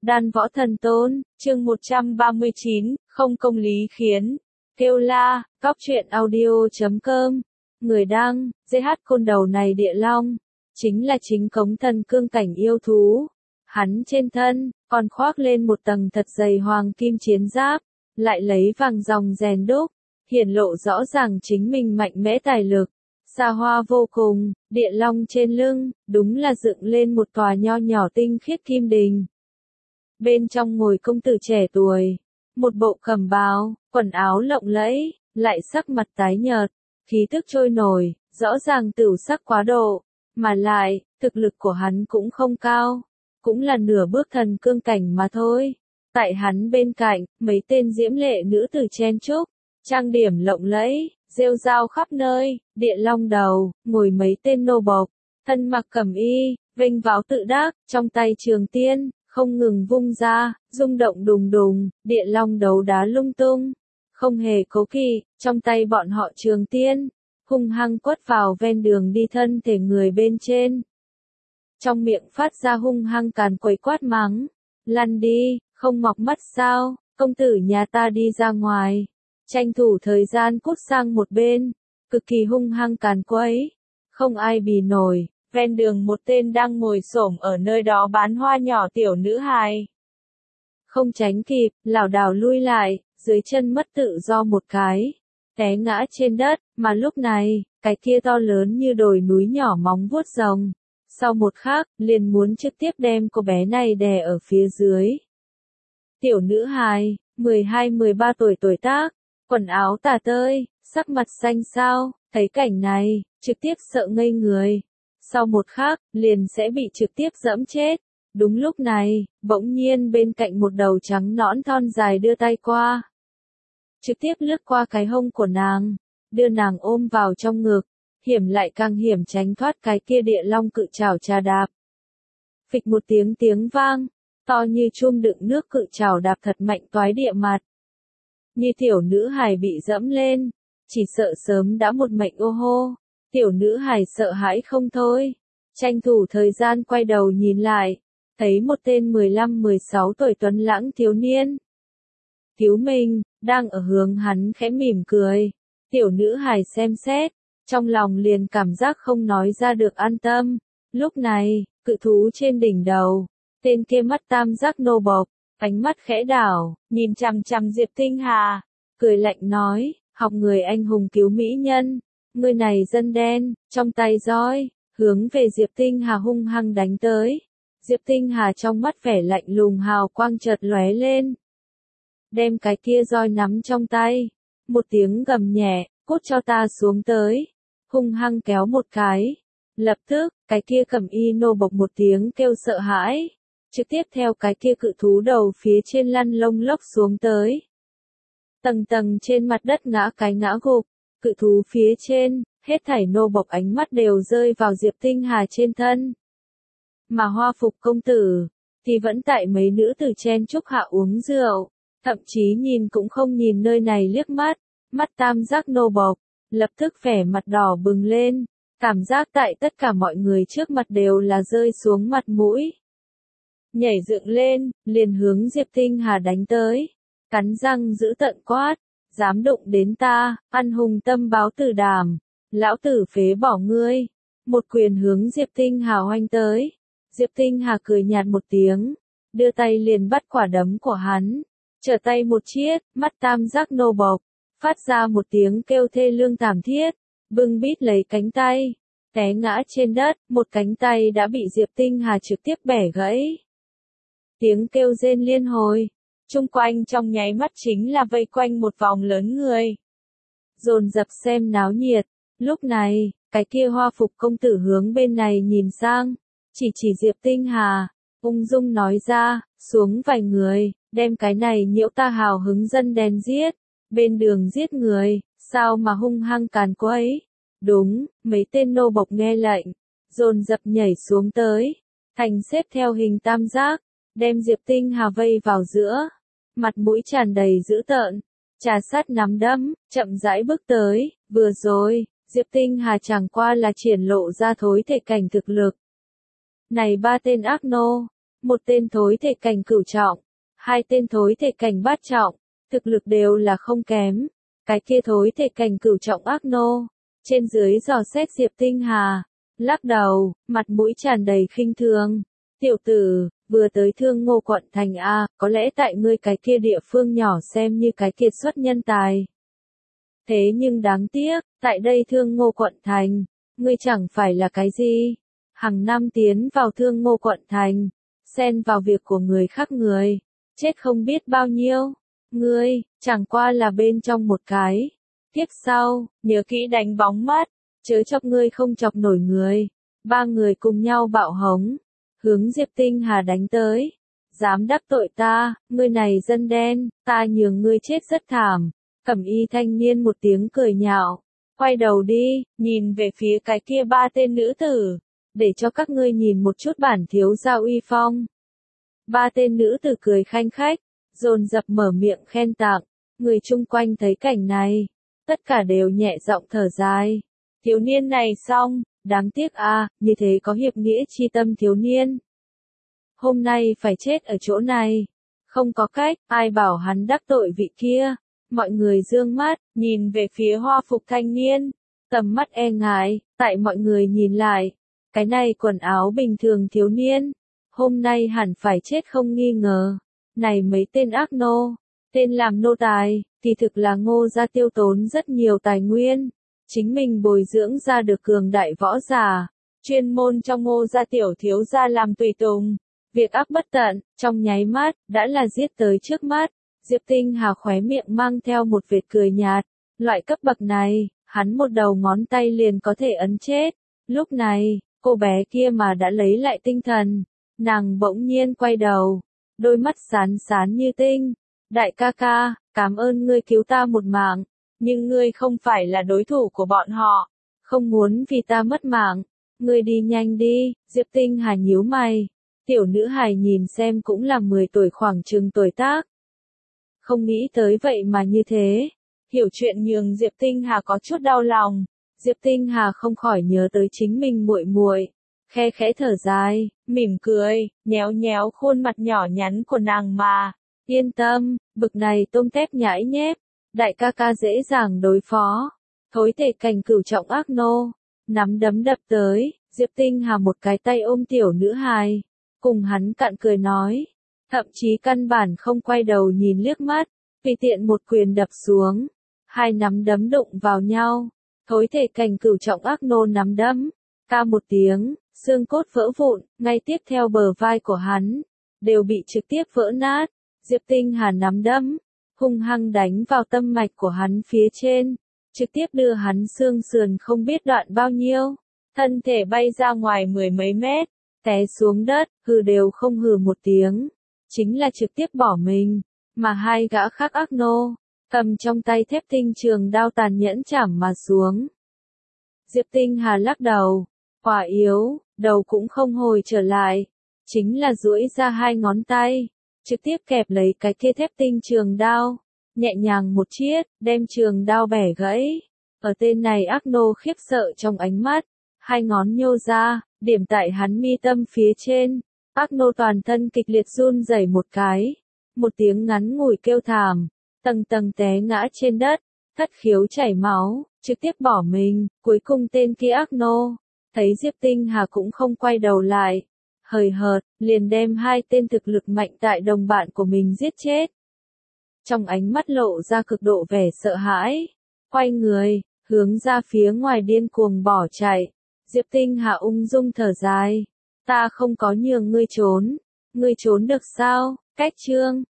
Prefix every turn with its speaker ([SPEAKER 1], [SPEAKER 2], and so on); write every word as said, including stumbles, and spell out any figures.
[SPEAKER 1] Đan Võ Thần Tôn, chương một trăm ba mươi chín, không công lý khiến. Kêu la, góc truyện audio chấm com. Người đăng, giê hát côn đầu này địa long. Chính là chính cống thần cương cảnh yêu thú. Hắn trên thân, còn khoác lên một tầng thật dày hoàng kim chiến giáp. Lại lấy vàng ròng rèn đúc. Hiển lộ rõ ràng chính mình mạnh mẽ tài lực. Xa hoa vô cùng, địa long trên lưng, đúng là dựng lên một tòa nho nhỏ tinh khiết kim đình. Bên trong ngồi công tử trẻ tuổi, một bộ cẩm bào, quần áo lộng lẫy, lại sắc mặt tái nhợt, khí tức trôi nổi, rõ ràng tửu sắc quá độ, mà lại, thực lực của hắn cũng không cao, cũng là nửa bước thần cương cảnh mà thôi. Tại hắn bên cạnh, mấy tên diễm lệ nữ tử chen chúc, trang điểm lộng lẫy, rêu rao khắp nơi, địa long đầu, ngồi mấy tên nô bộc, thân mặc cẩm y, vênh váo tự đắc, trong tay trường tiên, không ngừng vung ra, rung động đùng đùng, địa long đấu đá lung tung, không hề cố kỵ, trong tay bọn họ trường tiên, hung hăng quất vào ven đường đi thân thể người bên trên. Trong miệng phát ra hung hăng càn quấy quát mắng, lăn đi, không mọc mắt sao, công tử nhà ta đi ra ngoài. Tranh thủ thời gian cút sang một bên, cực kỳ hung hăng càn quấy, không ai bì nổi, ven đường một tên đang ngồi xổm ở nơi đó bán hoa nhỏ tiểu nữ hài. Không tránh kịp, lảo đảo lui lại, dưới chân mất tự do một cái, té ngã trên đất, mà lúc này, cái kia to lớn như đồi núi nhỏ móng vuốt rồng. Sau một khắc, liền muốn trực tiếp đem cô bé này đè ở phía dưới. Tiểu nữ hài, mười hai mười ba tuổi tuổi tác, quần áo tả tơi, sắc mặt xanh xao, thấy cảnh này, trực tiếp sợ ngây người. Sau một khắc, liền sẽ bị trực tiếp dẫm chết. Đúng lúc này, bỗng nhiên bên cạnh một đầu trắng nõn thon dài đưa tay qua. Trực tiếp lướt qua cái hông của nàng, đưa nàng ôm vào trong ngực, hiểm lại càng hiểm tránh thoát cái kia địa long cự trảo trà đạp. Phịch một tiếng tiếng vang, to như chum đựng nước cự trảo đạp thật mạnh toái địa mặt. Như tiểu nữ hài bị dẫm lên, chỉ sợ sớm đã một mệnh ô hô. Tiểu nữ hài sợ hãi không thôi, tranh thủ thời gian quay đầu nhìn lại, thấy một tên mười lăm mười sáu tuổi tuấn lãng thiếu niên. Cứu mình, đang ở hướng hắn khẽ mỉm cười. Tiểu nữ hài xem xét, trong lòng liền cảm giác không nói ra được an tâm. Lúc này, cự thú trên đỉnh đầu, tên kia mắt tam giác nô bộc, ánh mắt khẽ đảo, nhìn chằm chằm Diệp Tinh Hà, cười lạnh nói, học người anh hùng cứu mỹ nhân. Người này dân đen, trong tay roi, hướng về Diệp Tinh Hà hung hăng đánh tới. Diệp Tinh Hà trong mắt vẻ lạnh lùng hào quang chợt lóe lên. Đem cái kia roi nắm trong tay. Một tiếng gầm nhẹ, cút cho ta xuống tới. Hung hăng kéo một cái. Lập tức, cái kia cầm y nô bộc một tiếng kêu sợ hãi. Trực tiếp theo cái kia cự thú đầu phía trên lăn lông lốc xuống tới. Tầng tầng trên mặt đất ngã cái ngã gục. Cự thú phía trên, hết thảy nô bộc ánh mắt đều rơi vào Diệp Tinh Hà trên thân. Mà hoa phục công tử, thì vẫn tại mấy nữ tử chen chúc hạ uống rượu, thậm chí nhìn cũng không nhìn nơi này liếc mắt, mắt tam giác nô bộc, lập tức vẻ mặt đỏ bừng lên, cảm giác tại tất cả mọi người trước mặt đều là rơi xuống mặt mũi. Nhảy dựng lên, liền hướng Diệp Tinh Hà đánh tới, cắn răng giữ tận quát. Dám đụng đến ta, ăn hùng tâm báo tử đảm, lão tử phế bỏ ngươi. Một quyền hướng Diệp Tinh Hà hoanh tới. Diệp Tinh Hà cười nhạt một tiếng, đưa tay liền bắt quả đấm của hắn, trở tay một chiết, mắt tam giác nô bộc, phát ra một tiếng kêu thê lương thảm thiết, bưng bít lấy cánh tay, té ngã trên đất, một cánh tay đã bị Diệp Tinh Hà trực tiếp bẻ gãy. Tiếng kêu rên liên hồi. Trung quanh trong nháy mắt chính là vây quanh một vòng lớn người. Dồn dập xem náo nhiệt, lúc này, cái kia hoa phục công tử hướng bên này nhìn sang, chỉ chỉ Diệp Tinh Hà, ung dung nói ra, xuống vài người, đem cái này nhiễu ta hào hứng dân đen giết, bên đường giết người, sao mà hung hăng càn quấy. Đúng, mấy tên nô bộc nghe lệnh, dồn dập nhảy xuống tới, thành xếp theo hình tam giác, đem Diệp Tinh Hà vây vào giữa. Mặt mũi tràn đầy dữ tợn, trà sát nắm đấm, chậm rãi bước tới, vừa rồi, Diệp Tinh Hà chẳng qua là triển lộ ra thối thể cảnh thực lực. Này ba tên ác nô, một tên thối thể cảnh cửu trọng, hai tên thối thể cảnh bát trọng, thực lực đều là không kém. Cái kia thối thể cảnh cửu trọng ác nô, trên dưới dò xét Diệp Tinh Hà, lắc đầu, mặt mũi tràn đầy khinh thường. Tiểu tử, vừa tới Thương Ngô quận thành a, có lẽ tại ngươi cái kia địa phương nhỏ xem như cái kiệt xuất nhân tài. Thế nhưng đáng tiếc, tại đây Thương Ngô quận thành, ngươi chẳng phải là cái gì. Hàng năm tiến vào Thương Ngô quận thành, xen vào việc của người khác người, chết không biết bao nhiêu. Ngươi, chẳng qua là bên trong một cái. Tiếp sau, nhớ kỹ đánh bóng mắt, chớ chọc ngươi không chọc nổi người. Ba người cùng nhau bạo hống, hướng Diệp Tinh Hà đánh tới. Dám đắc tội ta, ngươi này dân đen, ta nhường ngươi chết rất thảm. Cẩm y thanh niên một tiếng cười nhạo, quay đầu đi, nhìn về phía cái kia ba tên nữ tử, để cho các ngươi nhìn một chút bản thiếu gia uy phong. Ba tên nữ tử cười khanh khách, dồn dập mở miệng khen tặng, người chung quanh thấy cảnh này, tất cả đều nhẹ giọng thở dài. Thiếu niên này xong, đáng tiếc a, như thế có hiệp nghĩa chi tâm thiếu niên. Hôm nay phải chết ở chỗ này, không có cách, ai bảo hắn đắc tội vị kia. Mọi người dương mắt, nhìn về phía hoa phục thanh niên, tầm mắt e ngại, tại mọi người nhìn lại, cái này quần áo bình thường thiếu niên, hôm nay hẳn phải chết không nghi ngờ. Này mấy tên ác nô, tên làm nô tài, thì thực là Ngô gia tiêu tốn rất nhiều tài nguyên, chính mình bồi dưỡng ra được cường đại võ giả, chuyên môn trong Ngô gia tiểu thiếu gia làm tùy tùng, việc ác bất tận, trong nháy mắt, đã là giết tới trước mắt. Diệp Tinh Hà khóe miệng mang theo một vệt cười nhạt, loại cấp bậc này, hắn một đầu ngón tay liền có thể ấn chết. Lúc này, cô bé kia mà đã lấy lại tinh thần, nàng bỗng nhiên quay đầu, đôi mắt sáng sáng như tinh. Đại ca ca, cảm ơn ngươi cứu ta một mạng, nhưng ngươi không phải là đối thủ của bọn họ, không muốn vì ta mất mạng, ngươi đi nhanh đi. Diệp Tinh Hà nhíu mày, tiểu nữ hài nhìn xem cũng là mười tuổi khoảng chừng tuổi tác. Không nghĩ tới vậy mà như thế, hiểu chuyện nhường Diệp Tinh Hà có chút đau lòng. Diệp Tinh Hà không khỏi nhớ tới chính mình muội muội, khe khẽ thở dài, mỉm cười, nhéo nhéo khuôn mặt nhỏ nhắn của nàng mà, yên tâm, bực này tôm tép nhãi nhép, đại ca ca dễ dàng đối phó. Thối thể cảnh cửu trọng ác nô, nắm đấm đập tới, Diệp Tinh Hà một cái tay ôm tiểu nữ hài, cùng hắn cạn cười nói. Thậm chí căn bản không quay đầu nhìn liếc mắt, tùy tiện một quyền đập xuống, hai nắm đấm đụng vào nhau, thối thể cảnh cửu trọng ác nô nắm đấm, ca một tiếng, xương cốt vỡ vụn, ngay tiếp theo bờ vai của hắn, đều bị trực tiếp vỡ nát. Diệp Tinh Hà nắm đấm, hung hăng đánh vào tâm mạch của hắn phía trên, trực tiếp đưa hắn xương sườn không biết đoạn bao nhiêu, thân thể bay ra ngoài mười mấy mét, té xuống đất, hừ đều không hừ một tiếng. Chính là trực tiếp bỏ mình, mà hai gã khác ác nô, cầm trong tay thép tinh trường đao tàn nhẫn chảm mà xuống. Diệp Tinh Hà lắc đầu, quả yếu, đầu cũng không hồi trở lại, chính là duỗi ra hai ngón tay, trực tiếp kẹp lấy cái kia thép tinh trường đao, nhẹ nhàng một chiết, đem trường đao bẻ gãy. Ở tên này ác nô khiếp sợ trong ánh mắt, hai ngón nhô ra, điểm tại hắn mi tâm phía trên. Ác nô toàn thân kịch liệt run rẩy một cái, một tiếng ngắn ngủi kêu thảm, tầng tầng té ngã trên đất, thất khiếu chảy máu, trực tiếp bỏ mình. Cuối cùng tên kia ác nô, thấy Diệp Tinh Hà cũng không quay đầu lại, hời hợt, liền đem hai tên thực lực mạnh tại đồng bạn của mình giết chết. Trong ánh mắt lộ ra cực độ vẻ sợ hãi, quay người, hướng ra phía ngoài điên cuồng bỏ chạy. Diệp Tinh Hà ung dung thở dài. Ta không có nhường ngươi trốn, ngươi trốn được sao? Cách chương